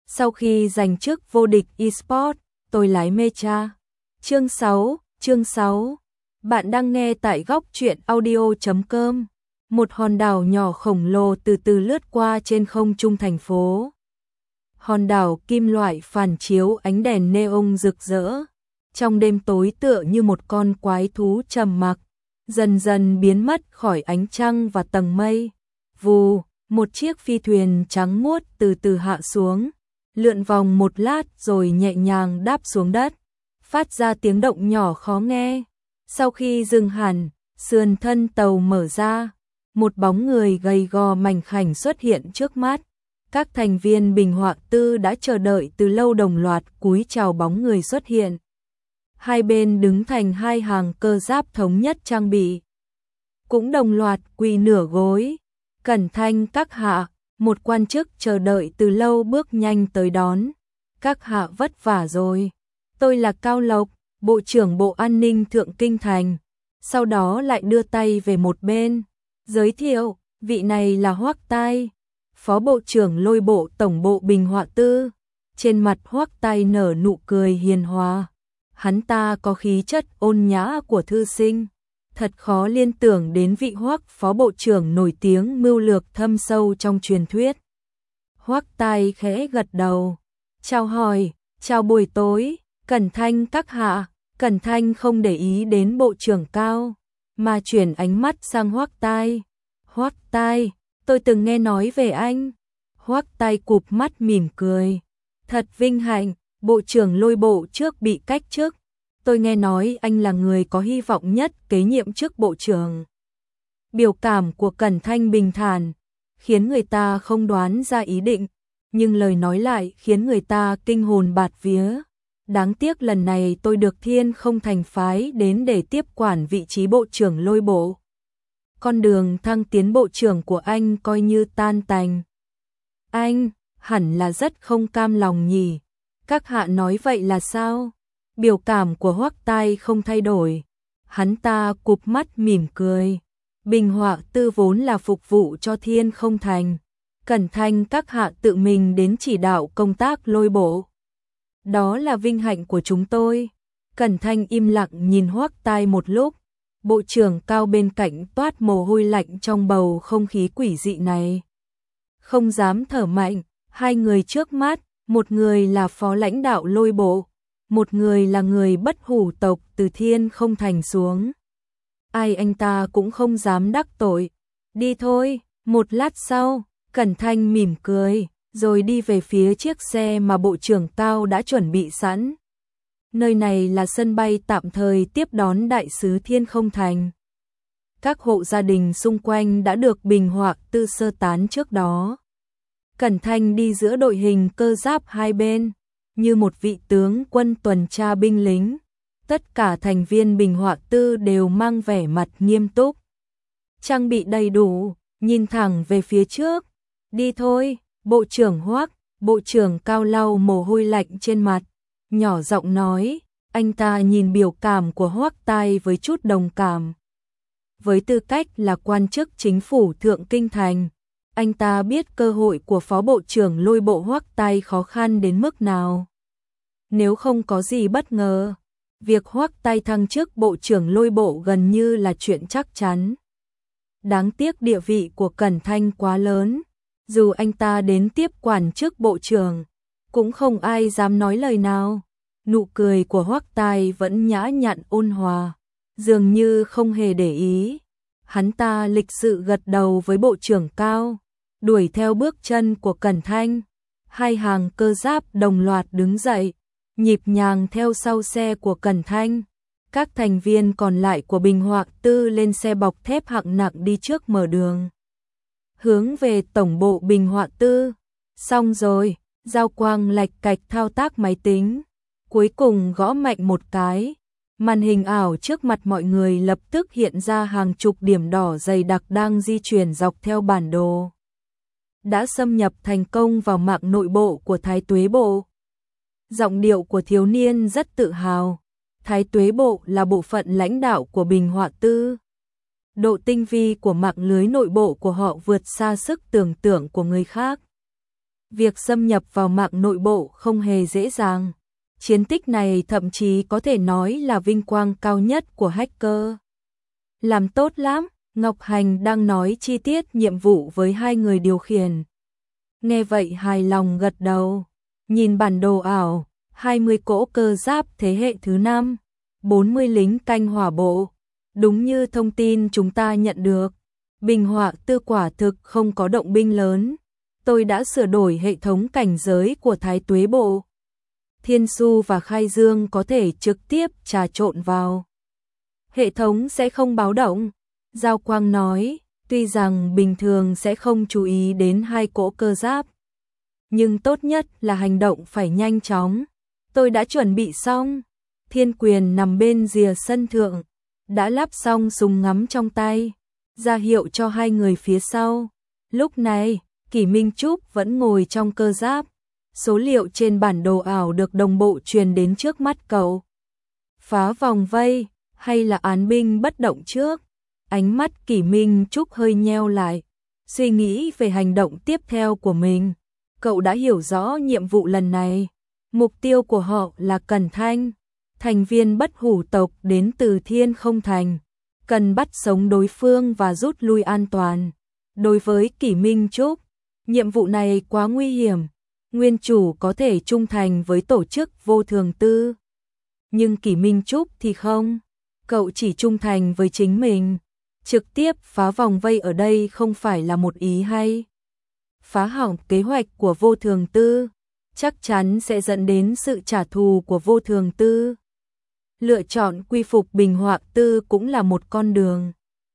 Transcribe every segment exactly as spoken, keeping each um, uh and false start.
Sau khi giành chức vô địch eSports, tôi lái Mecha. Chương sáu, chương sáu. Bạn đang nghe tại góc truyện audio chấm com. Một hòn đảo nhỏ khổng lồ từ từ lướt qua trên không trung thành phố. Hòn đảo kim loại phản chiếu ánh đèn neon rực rỡ. Trong đêm tối tựa như một con quái thú trầm mặc, dần dần biến mất khỏi ánh trăng và tầng mây. Vù, một chiếc phi thuyền trắng muốt từ từ hạ xuống, lượn vòng một lát rồi nhẹ nhàng đáp xuống đất, phát ra tiếng động nhỏ khó nghe. Sau khi dừng hẳn, sườn thân tàu mở ra, một bóng người gầy gò mảnh khảnh xuất hiện trước mắt. Các thành viên Bình Họa Tư đã chờ đợi từ lâu đồng loạt cúi chào bóng người xuất hiện. Hai bên đứng thành hai hàng cơ giáp thống nhất trang bị, cũng đồng loạt quỳ nửa gối. Cẩn Thanh các hạ, một quan chức chờ đợi từ lâu bước nhanh tới đón. Các hạ vất vả rồi. Tôi là Cao Lộc, Bộ trưởng Bộ An ninh Thượng Kinh Thành. Sau đó lại đưa tay về một bên, giới thiệu, vị này là Hoắc Tai, Phó Bộ trưởng Lôi Bộ Tổng bộ Bình Họa Tư. Trên mặt Hoắc Tai nở nụ cười hiền hòa. Hắn ta có khí chất ôn nhã của thư sinh, thật khó liên tưởng đến vị Hoắc Phó Bộ trưởng nổi tiếng mưu lược thâm sâu trong truyền thuyết. Hoắc Tai khẽ gật đầu, chào hỏi, chào buổi tối, Cẩn Thanh các hạ. Cẩn Thanh không để ý đến Bộ trưởng Cao, mà chuyển ánh mắt sang Hoắc Tai. Hoắc Tai, tôi từng nghe nói về anh. Hoắc Tai cụp mắt mỉm cười. Thật vinh hạnh, Bộ trưởng Lôi Bộ trước bị cách chức. Tôi nghe nói anh là người có hy vọng nhất kế nhiệm chức Bộ trưởng. Biểu cảm của Cẩn Thanh bình thản, khiến người ta không đoán ra ý định, nhưng lời nói lại khiến người ta kinh hồn bạt vía. Đáng tiếc lần này tôi được Thiên Không Thành phái đến để tiếp quản vị trí Bộ trưởng Lôi Bộ. Con đường thăng tiến Bộ trưởng của anh coi như tan tành. Anh, hẳn là rất không cam lòng nhỉ. Các hạ nói vậy là sao? Biểu cảm của Hoắc Tai không thay đổi. Hắn ta cụp mắt mỉm cười. Bình Họa Tư vốn là phục vụ cho Thiên Không Thành. Cẩn Thanh các hạ tự mình đến chỉ đạo công tác Lôi Bộ. Đó là vinh hạnh của chúng tôi. Cẩn Thanh im lặng nhìn Hoắc Tai một lúc. Bộ trưởng Cao bên cạnh toát mồ hôi lạnh trong bầu không khí quỷ dị này. Không dám thở mạnh, hai người trước mắt, một người là phó lãnh đạo Lôi Bộ, một người là người bất hủ tộc từ Thiên Không Thành xuống. Ai anh ta cũng không dám đắc tội. Đi thôi. Một lát sau, Cẩn Thanh mỉm cười, rồi đi về phía chiếc xe mà Bộ trưởng Cao đã chuẩn bị sẵn. Nơi này là sân bay tạm thời tiếp đón đại sứ Thiên Không Thành. Các hộ gia đình xung quanh đã được Bình Họa Tư sơ tán trước đó. Cẩn Thanh đi giữa đội hình cơ giáp hai bên, như một vị tướng quân tuần tra binh lính. Tất cả thành viên Bình Họa Tư đều mang vẻ mặt nghiêm túc. Trang bị đầy đủ, nhìn thẳng về phía trước. Đi thôi. Bộ trưởng Hoắc, Bộ trưởng Cao lau mồ hôi lạnh trên mặt, nhỏ giọng nói. Anh ta nhìn biểu cảm của Hoắc Tai với chút đồng cảm. Với tư cách là quan chức chính phủ Thượng Kinh Thành, anh ta biết cơ hội của Phó Bộ trưởng Lôi Bộ Hoắc Tai khó khăn đến mức nào. Nếu không có gì bất ngờ, việc Hoắc Tai thăng chức Bộ trưởng Lôi Bộ gần như là chuyện chắc chắn. Đáng tiếc địa vị của Cẩn Thanh quá lớn. Dù anh ta đến tiếp quản chức bộ trưởng, cũng không ai dám nói lời nào. Nụ cười của Hoắc Tai vẫn nhã nhặn ôn hòa, dường như không hề để ý. Hắn ta lịch sự gật đầu với Bộ trưởng Cao, đuổi theo bước chân của Cẩn Thanh. Hai hàng cơ giáp đồng loạt đứng dậy, nhịp nhàng theo sau xe của Cẩn Thanh. Các thành viên còn lại của Bình Họa Tư lên xe bọc thép hạng nặng đi trước mở đường, hướng về tổng bộ Bình Họa Tư. Xong rồi, Giao Quang lạch cạch thao tác máy tính, cuối cùng gõ mạnh một cái. Màn hình ảo trước mặt mọi người lập tức hiện ra hàng chục điểm đỏ dày đặc đang di chuyển dọc theo bản đồ. Đã xâm nhập thành công vào mạng nội bộ của Thái Tuế Bộ. Giọng điệu của thiếu niên rất tự hào. Thái Tuế Bộ là bộ phận lãnh đạo của Bình Họa Tư. Độ tinh vi của mạng lưới nội bộ của họ vượt xa sức tưởng tượng của người khác. Việc xâm nhập vào mạng nội bộ không hề dễ dàng. Chiến tích này thậm chí có thể nói là vinh quang cao nhất của hacker. Làm tốt lắm, Ngọc Hành đang nói chi tiết nhiệm vụ với hai người điều khiển. Nghe vậy hài lòng gật đầu, nhìn bản đồ ảo, hai mươi cỗ cơ giáp thế hệ thứ năm, bốn mươi lính canh hỏa bộ. Đúng như thông tin chúng ta nhận được, Bình Họa Tư quả thực không có động binh lớn. Tôi đã sửa đổi hệ thống cảnh giới của Thái Tuế Bộ. Thiên Su và Khai Dương có thể trực tiếp trà trộn vào. Hệ thống sẽ không báo động. Giao Quang nói, tuy rằng bình thường sẽ không chú ý đến hai cỗ cơ giáp. Nhưng tốt nhất là hành động phải nhanh chóng. Tôi đã chuẩn bị xong. Thiên Quyền nằm bên rìa sân thượng, đã lắp xong súng ngắm trong tay, ra hiệu cho hai người phía sau. Lúc này, Kỷ Minh Trúc vẫn ngồi trong cơ giáp. Số liệu trên bản đồ ảo được đồng bộ truyền đến trước mắt cậu. Phá vòng vây, hay là án binh bất động trước? Ánh mắt Kỷ Minh Trúc hơi nheo lại, suy nghĩ về hành động tiếp theo của mình. Cậu đã hiểu rõ nhiệm vụ lần này. Mục tiêu của họ là Cẩn Thanh, thành viên bất hủ tộc đến từ Thiên Không Thành. Cần bắt sống đối phương và rút lui an toàn. Đối với Kỷ Minh Trúc, nhiệm vụ này quá nguy hiểm. Nguyên chủ có thể trung thành với tổ chức Vô Thường Tư, nhưng Kỷ Minh Trúc thì không. Cậu chỉ trung thành với chính mình. Trực tiếp phá vòng vây ở đây không phải là một ý hay. Phá hỏng kế hoạch của Vô Thường Tư, chắc chắn sẽ dẫn đến sự trả thù của Vô Thường Tư. Lựa chọn quy phục Bình Họa Tư cũng là một con đường.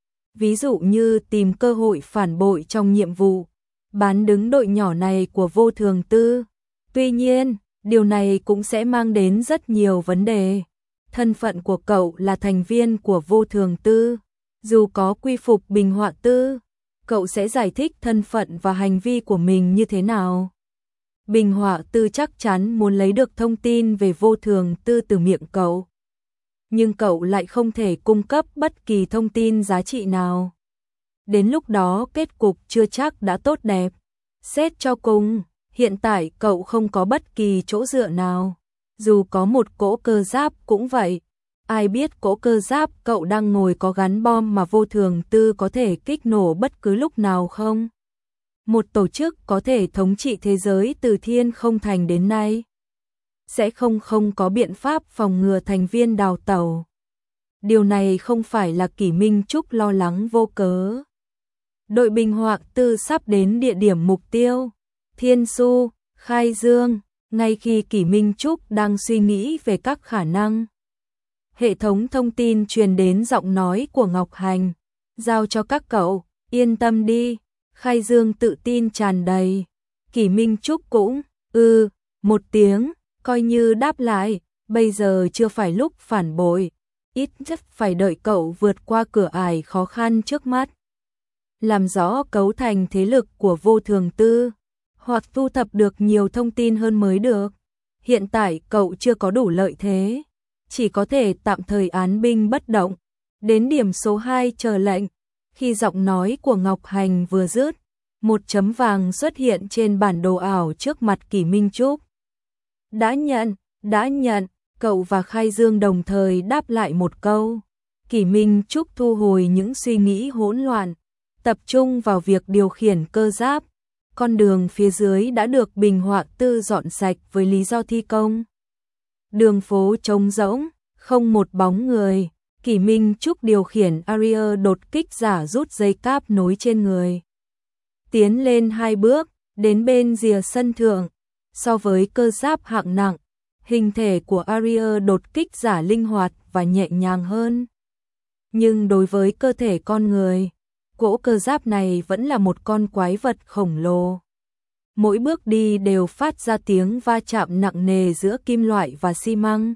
Ví dụ như tìm cơ hội phản bội trong nhiệm vụ, bán đứng đội nhỏ này của Vô Thường Tư. Tuy nhiên, điều này cũng sẽ mang đến rất nhiều vấn đề. Thân phận của cậu là thành viên của Vô Thường Tư. Dù có quy phục Bình Họa Tư, cậu sẽ giải thích thân phận và hành vi của mình như thế nào? Bình Họa Tư chắc chắn muốn lấy được thông tin về Vô Thường Tư từ miệng cậu. Nhưng cậu lại không thể cung cấp bất kỳ thông tin giá trị nào. Đến lúc đó kết cục chưa chắc đã tốt đẹp. Xét cho cùng, hiện tại cậu không có bất kỳ chỗ dựa nào. Dù có một cỗ cơ giáp cũng vậy. Ai biết cỗ cơ giáp cậu đang ngồi có gắn bom mà Vô Thường Tư có thể kích nổ bất cứ lúc nào không? Một tổ chức có thể thống trị thế giới từ Thiên Không Thành đến nay sẽ không không có biện pháp phòng ngừa thành viên đào tẩu. Điều này không phải là Kỷ Minh Trúc lo lắng vô cớ. Đội Bình Họa Tư sắp đến địa điểm mục tiêu, Thiên Su, Khai Dương. Ngay khi Kỷ Minh Trúc đang suy nghĩ về các khả năng, hệ thống thông tin truyền đến giọng nói của Ngọc Hành. Giao cho các cậu, yên tâm đi. Khai Dương tự tin tràn đầy. Kỷ Minh Trúc cũng, ừ, một tiếng, coi như đáp lại. Bây giờ chưa phải lúc phản bội, ít nhất phải đợi cậu vượt qua cửa ải khó khăn trước mắt. Làm rõ cấu thành thế lực của Vô Thường Tư, hoặc thu thập được nhiều thông tin hơn mới được. Hiện tại cậu chưa có đủ lợi thế, chỉ có thể tạm thời án binh bất động. Đến điểm số hai chờ lệnh. Khi giọng nói của Ngọc Hành vừa dứt, một chấm vàng xuất hiện trên bản đồ ảo trước mặt Kỷ Minh Trúc. Đã nhận, đã nhận, cậu và Khai Dương đồng thời đáp lại một câu. Kỷ Minh Trúc thu hồi những suy nghĩ hỗn loạn, tập trung vào việc điều khiển cơ giáp. Con đường phía dưới đã được Bình Họa Tư dọn sạch với lý do thi công. Đường phố trống rỗng, không một bóng người. Kỷ Minh Trúc điều khiển Ariel đột kích giả rút dây cáp nối trên người. Tiến lên hai bước, đến bên rìa sân thượng. So với cơ giáp hạng nặng, hình thể của Ariel đột kích giả linh hoạt và nhẹ nhàng hơn. Nhưng đối với cơ thể con người, cỗ cơ giáp này vẫn là một con quái vật khổng lồ. Mỗi bước đi đều phát ra tiếng va chạm nặng nề giữa kim loại và xi măng.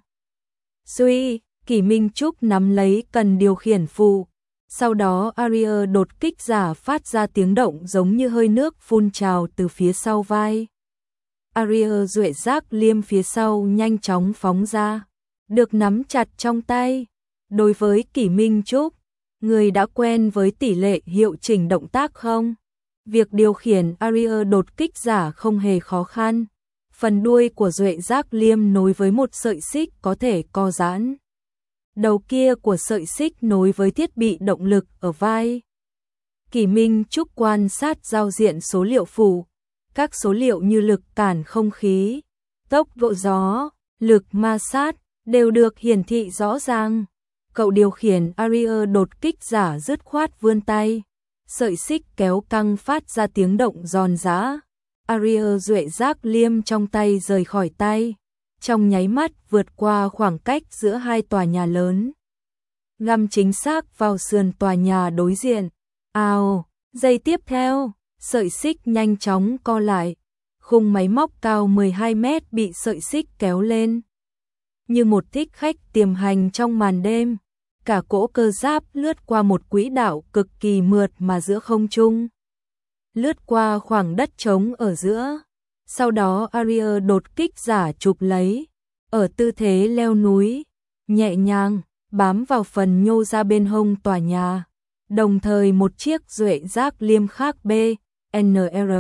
Suy, Kỷ Minh Trúc nắm lấy cần điều khiển phụ. Sau đó Ariel đột kích giả phát ra tiếng động giống như hơi nước phun trào từ phía sau vai. Ariel duệ giác liêm phía sau nhanh chóng phóng ra, được nắm chặt trong tay. Đối với Kỷ Minh Trúc, người đã quen với tỷ lệ hiệu chỉnh động tác không? Việc điều khiển Ariel đột kích giả không hề khó khăn. Phần đuôi của Duệ Giác Liêm nối với một sợi xích có thể co giãn. Đầu kia của sợi xích nối với thiết bị động lực ở vai. Kỷ Minh Trúc quan sát giao diện số liệu phụ. Các số liệu như lực cản không khí, tốc độ gió, lực ma sát đều được hiển thị rõ ràng. Cậu điều khiển Ariel đột kích giả dứt khoát vươn tay. Sợi xích kéo căng phát ra tiếng động giòn giã. Ariel Duệ Giác Liêm trong tay rời khỏi tay. Trong nháy mắt vượt qua khoảng cách giữa hai tòa nhà lớn. Ngắm chính xác vào sườn tòa nhà đối diện. Ào, giây tiếp theo, sợi xích nhanh chóng co lại. Khung máy móc cao mười hai mét bị sợi xích kéo lên. Như một thích khách tiềm hành trong màn đêm. Cả cỗ cơ giáp lướt qua một quỹ đạo cực kỳ mượt mà giữa không trung. Lướt qua khoảng đất trống ở giữa. Sau đó Ariel đột kích giả chụp lấy. Ở tư thế leo núi. Nhẹ nhàng, bám vào phần nhô ra bên hông tòa nhà. Đồng thời một chiếc Duệ Giác Liêm khác B, N R.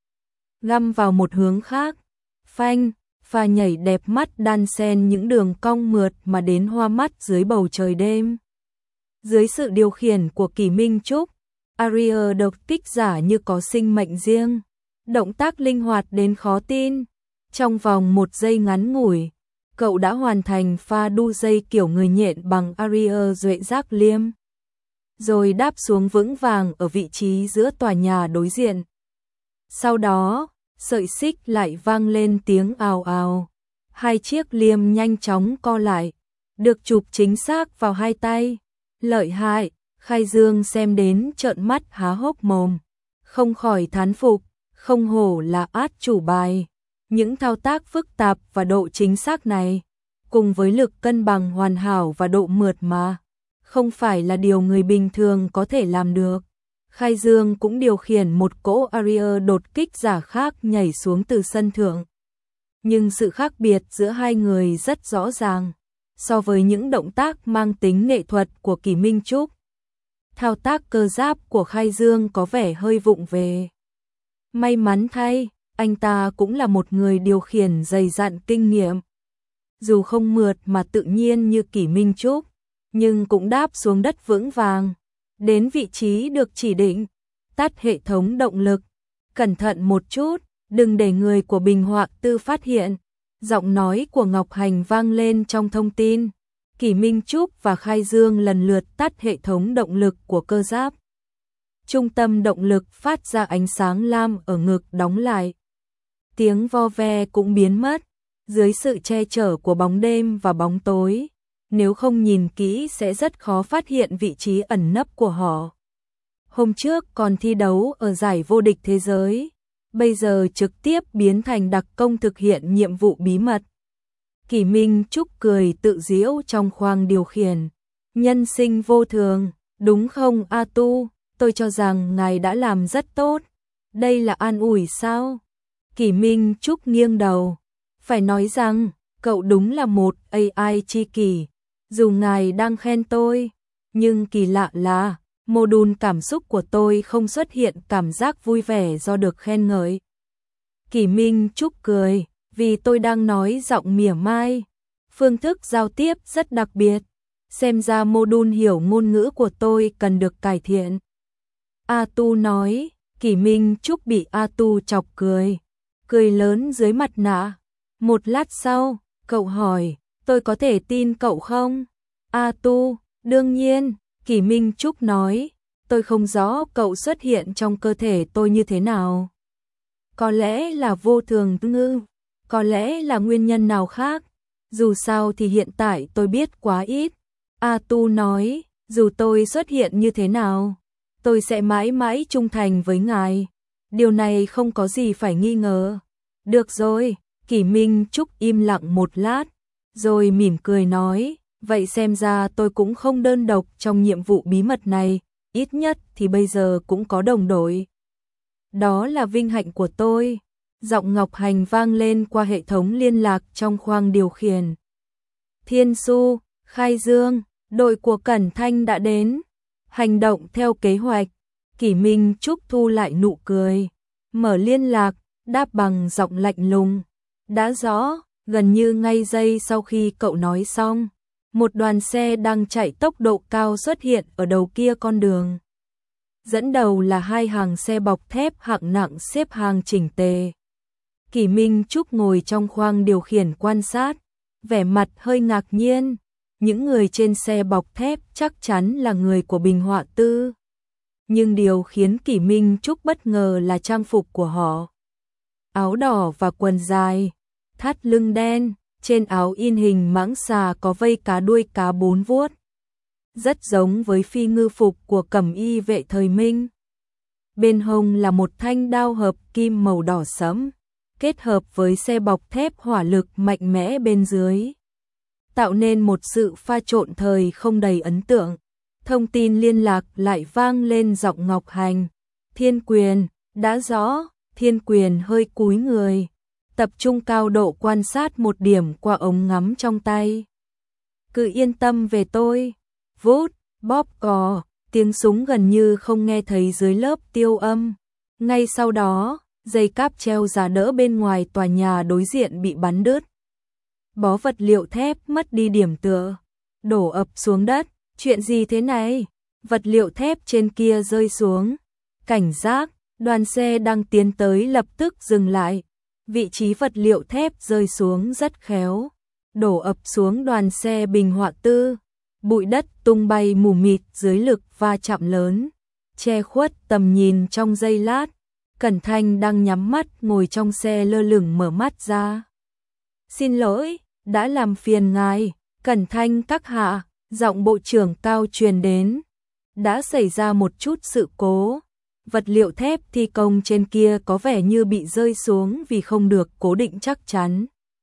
Găm vào một hướng khác. Phanh, pha nhảy đẹp mắt đan xen những đường cong mượt mà đến hoa mắt dưới bầu trời đêm. Dưới sự điều khiển của Kỷ Minh Trúc, Ariel đột kích giả như có sinh mệnh riêng. Động tác linh hoạt đến khó tin. Trong vòng một giây ngắn ngủi, cậu đã hoàn thành pha đu dây kiểu người nhện bằng Ariel Duệ Giác Liêm. Rồi đáp xuống vững vàng ở vị trí giữa tòa nhà đối diện. Sau đó, sợi xích lại vang lên tiếng ào ào. Hai chiếc liêm nhanh chóng co lại, được chụp chính xác vào hai tay. Lợi hại, Khai Dương xem đến trợn mắt há hốc mồm. Không khỏi thán phục, không hổ là át chủ bài. Những thao tác phức tạp và độ chính xác này, cùng với lực cân bằng hoàn hảo và độ mượt mà, không phải là điều người bình thường có thể làm được. Khai Dương cũng điều khiển một cỗ Ariel đột kích giả khác nhảy xuống từ sân thượng. Nhưng sự khác biệt giữa hai người rất rõ ràng, so với những động tác mang tính nghệ thuật của Kỷ Minh Trúc. Thao tác cơ giáp của Khai Dương có vẻ hơi vụng về. May mắn thay, anh ta cũng là một người điều khiển dày dặn kinh nghiệm. Dù không mượt mà tự nhiên như Kỷ Minh Trúc, nhưng cũng đáp xuống đất vững vàng. Đến vị trí được chỉ định, tắt hệ thống động lực. Cẩn thận một chút, đừng để người của Bình Họa Tư phát hiện. Giọng nói của Ngọc Hành vang lên trong thông tin. Kỷ Minh Trúc và Khai Dương lần lượt tắt hệ thống động lực của cơ giáp. Trung tâm động lực phát ra ánh sáng lam ở ngực đóng lại. Tiếng vo ve cũng biến mất. Dưới sự che chở của bóng đêm và bóng tối, nếu không nhìn kỹ sẽ rất khó phát hiện vị trí ẩn nấp của họ. Hôm trước còn thi đấu ở giải vô địch thế giới, bây giờ trực tiếp biến thành đặc công thực hiện nhiệm vụ bí mật. Kỷ Minh Trúc cười tự giễu trong khoang điều khiển. Nhân sinh vô thường, đúng không A Tu? Tôi cho rằng ngài đã làm rất tốt. Đây là an ủi sao? Kỷ Minh Trúc nghiêng đầu. Phải nói rằng, cậu đúng là một A I chi kỷ. Dù ngài đang khen tôi, nhưng kỳ lạ là mô đun cảm xúc của tôi không xuất hiện cảm giác vui vẻ do được khen ngợi. Kỷ Minh Trúc cười, vì tôi đang nói giọng mỉa mai. Phương thức giao tiếp rất đặc biệt. Xem ra mô đun hiểu ngôn ngữ của tôi cần được cải thiện. A Tu nói, Kỷ Minh Trúc bị A Tu chọc cười. Cười lớn dưới mặt nạ. Một lát sau, cậu hỏi, tôi có thể tin cậu không? A Tu, đương nhiên, Kỷ Minh Trúc nói, tôi không rõ cậu xuất hiện trong cơ thể tôi như thế nào. Có lẽ là vô thường ngư, có lẽ là nguyên nhân nào khác. Dù sao thì hiện tại tôi biết quá ít. A Tu nói, dù tôi xuất hiện như thế nào, tôi sẽ mãi mãi trung thành với ngài. Điều này không có gì phải nghi ngờ. Được rồi, Kỷ Minh Trúc im lặng một lát, rồi mỉm cười nói, vậy xem ra tôi cũng không đơn độc trong nhiệm vụ bí mật này, ít nhất thì bây giờ cũng có đồng đội. Đó là vinh hạnh của tôi. Giọng Ngọc Hành vang lên qua hệ thống liên lạc trong khoang điều khiển. Thiên Su, Khai Dương, đội của Cẩn Thanh đã đến. Hành động theo kế hoạch. Kỷ Minh Trúc thu lại nụ cười, mở liên lạc, đáp bằng giọng lạnh lùng. Đã rõ, gần như ngay giây sau khi cậu nói xong, một đoàn xe đang chạy tốc độ cao xuất hiện ở đầu kia con đường. Dẫn đầu là hai hàng xe bọc thép hạng nặng xếp hàng chỉnh tề. Kỷ Minh Trúc ngồi trong khoang điều khiển quan sát, vẻ mặt hơi ngạc nhiên. Những người trên xe bọc thép chắc chắn là người của Bình Họa Tư. Nhưng điều khiến Kỷ Minh Trúc bất ngờ là trang phục của họ. Áo đỏ và quần dài, thắt lưng đen, trên áo in hình mãng xà có vây cá đuôi cá bốn vuốt. Rất giống với phi ngư phục của cẩm y vệ thời Minh. Bên hông là một thanh đao hợp kim màu đỏ sẫm, kết hợp với xe bọc thép hỏa lực mạnh mẽ bên dưới, tạo nên một sự pha trộn thời không đầy ấn tượng. Thông tin liên lạc lại vang lên giọng Ngọc Hành. Thiên Quyền, đã rõ. Thiên Quyền hơi cúi người, tập trung cao độ quan sát một điểm qua ống ngắm trong tay. Cứ yên tâm về tôi. Vút, bóp cò, tiếng súng gần như không nghe thấy dưới lớp tiêu âm. Ngay sau đó, dây cáp treo giá đỡ bên ngoài tòa nhà đối diện bị bắn đứt. Bó vật liệu thép mất đi điểm tựa, đổ ập xuống đất. Chuyện gì thế này? Vật liệu thép trên kia rơi xuống. Cảnh giác, đoàn xe đang tiến tới lập tức dừng lại. Vị trí vật liệu thép rơi xuống rất khéo, đổ ập xuống đoàn xe Bình Họa Tư. Bụi đất tung bay mù mịt dưới lực va chạm lớn, che khuất tầm nhìn trong giây lát. Cẩn Thanh đang nhắm mắt ngồi trong xe lơ lửng mở mắt ra. Xin lỗi, đã làm phiền ngài. Cẩn Thanh các hạ, giọng bộ trưởng cao truyền đến. Đã xảy ra một chút sự cố. Vật liệu thép thi công trên kia có vẻ như bị rơi xuống vì không được cố định chắc chắn.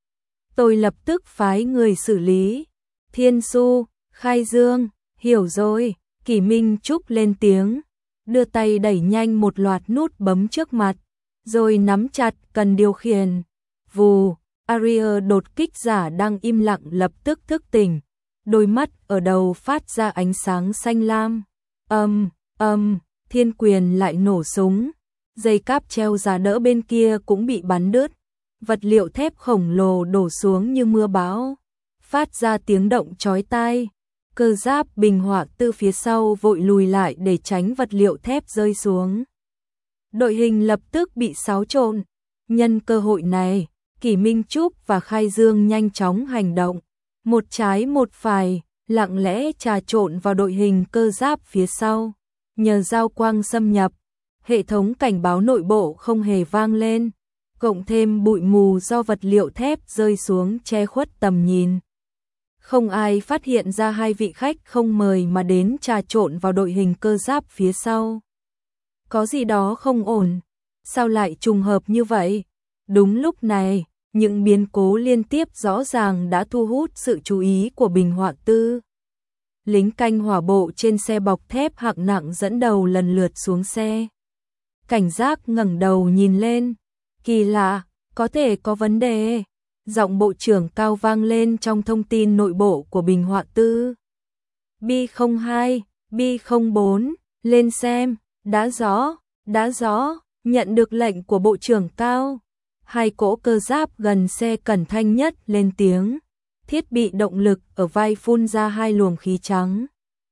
Tôi lập tức phái người xử lý. Thiên Su, Khai Dương, hiểu rồi. Kỷ Minh Trúc lên tiếng, đưa tay đẩy nhanh một loạt nút bấm trước mặt, rồi nắm chặt cần điều khiển. Vù, Aria đột kích giả đang im lặng lập tức thức tỉnh, đôi mắt ở đầu phát ra ánh sáng xanh lam. Âm, âm, Thiên Quyền lại nổ súng, dây cáp treo giá đỡ bên kia cũng bị bắn đứt, vật liệu thép khổng lồ đổ xuống như mưa bão, phát ra tiếng động chói tai. Cơ giáp Bình Họa Tư phía sau vội lùi lại để tránh vật liệu thép rơi xuống. Đội hình lập tức bị xáo trộn. Nhân cơ hội này, Kỷ Minh Trúc và Khai Dương nhanh chóng hành động, một trái một phải, lặng lẽ trà trộn vào đội hình cơ giáp phía sau. Nhờ giao quang xâm nhập, hệ thống cảnh báo nội bộ không hề vang lên, cộng thêm bụi mù do vật liệu thép rơi xuống che khuất tầm nhìn. Không ai phát hiện ra hai vị khách không mời mà đến trà trộn vào đội hình cơ giáp phía sau. Có gì đó không ổn, sao lại trùng hợp như vậy? Đúng lúc này, những biến cố liên tiếp rõ ràng đã thu hút sự chú ý của Bình Họa Tư. Lính canh hỏa bộ trên xe bọc thép hạng nặng dẫn đầu lần lượt xuống xe. Cảnh giác ngẩng đầu nhìn lên. Kỳ lạ, có thể có vấn đề. Giọng bộ trưởng cao vang lên trong thông tin nội bộ của Bình Họa Tư. B không hai, B không bốn, lên xem. Đã rõ, đã rõ, nhận được lệnh của bộ trưởng cao. Hai cỗ cơ giáp gần xe Cẩn Thanh nhất lên tiếng. Thiết bị động lực ở vai phun ra hai luồng khí trắng.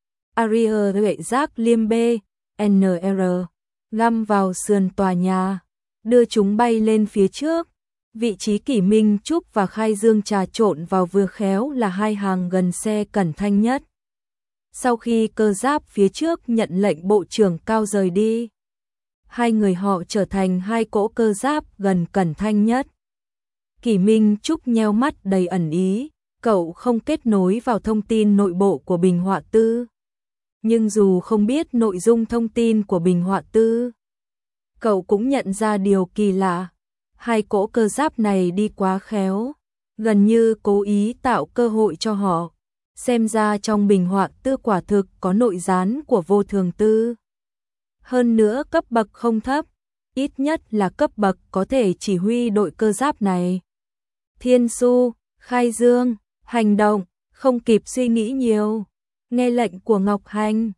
Aria huệ giác liêm B, N R, găm vào sườn tòa nhà, đưa chúng bay lên phía trước. Vị trí Kỷ Minh Trúc và Khai Dương trà trộn vào vừa khéo là hai hàng gần xe Cẩn Thanh nhất. Sau khi cơ giáp phía trước nhận lệnh bộ trưởng cao rời đi, hai người họ trở thành hai cỗ cơ giáp gần Cẩn Thanh nhất. Kỷ Minh Trúc nheo mắt đầy ẩn ý, cậu không kết nối vào thông tin nội bộ của Bình Họa Tư. Nhưng dù không biết nội dung thông tin của Bình Họa Tư, cậu cũng nhận ra điều kỳ lạ. Hai cỗ cơ giáp này đi quá khéo, gần như cố ý tạo cơ hội cho họ. Xem ra trong Bình Họa Tư quả thực có nội gián của Vô Thường Tư. Hơn nữa cấp bậc không thấp, ít nhất là cấp bậc có thể chỉ huy đội cơ giáp này. Thiên Su, Khai Dương, hành động, không kịp suy nghĩ nhiều. Nghe lệnh của Ngọc Hành,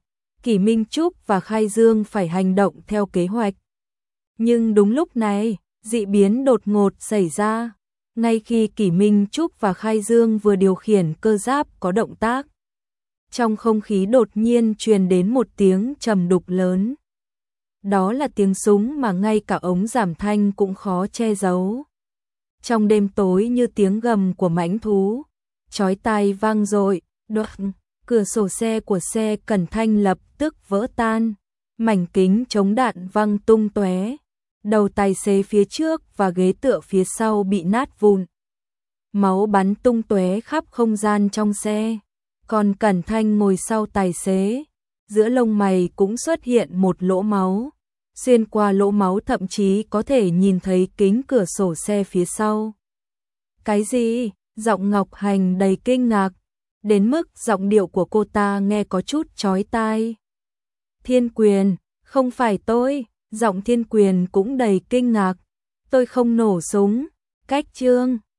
Kỷ Minh Trúc và Khai Dương phải hành động theo kế hoạch. Nhưng đúng lúc này, dị biến đột ngột xảy ra. Ngay khi Kỷ Minh Trúc và Khai Dương vừa điều khiển cơ giáp có động tác, trong không khí đột nhiên truyền đến một tiếng trầm đục lớn. Đó là tiếng súng mà ngay cả ống giảm thanh cũng khó che giấu. Trong đêm tối như tiếng gầm của mãnh thú, chói tai vang dội, đoạt, cửa sổ xe của xe Cẩn Thanh lập tức vỡ tan, mảnh kính chống đạn văng tung tóe, đầu tài xế phía trước và ghế tựa phía sau bị nát vụn. Máu bắn tung tóe khắp không gian trong xe, còn Cẩn Thanh ngồi sau tài xế, giữa lông mày cũng xuất hiện một lỗ máu. Xuyên qua lỗ máu thậm chí có thể nhìn thấy kính cửa sổ xe phía sau. Cái gì? Giọng Ngọc Hành đầy kinh ngạc, đến mức giọng điệu của cô ta nghe có chút chói tai. Thiên Quyền, không phải tôi, giọng Thiên Quyền cũng đầy kinh ngạc. Tôi không nổ súng, cách Trương,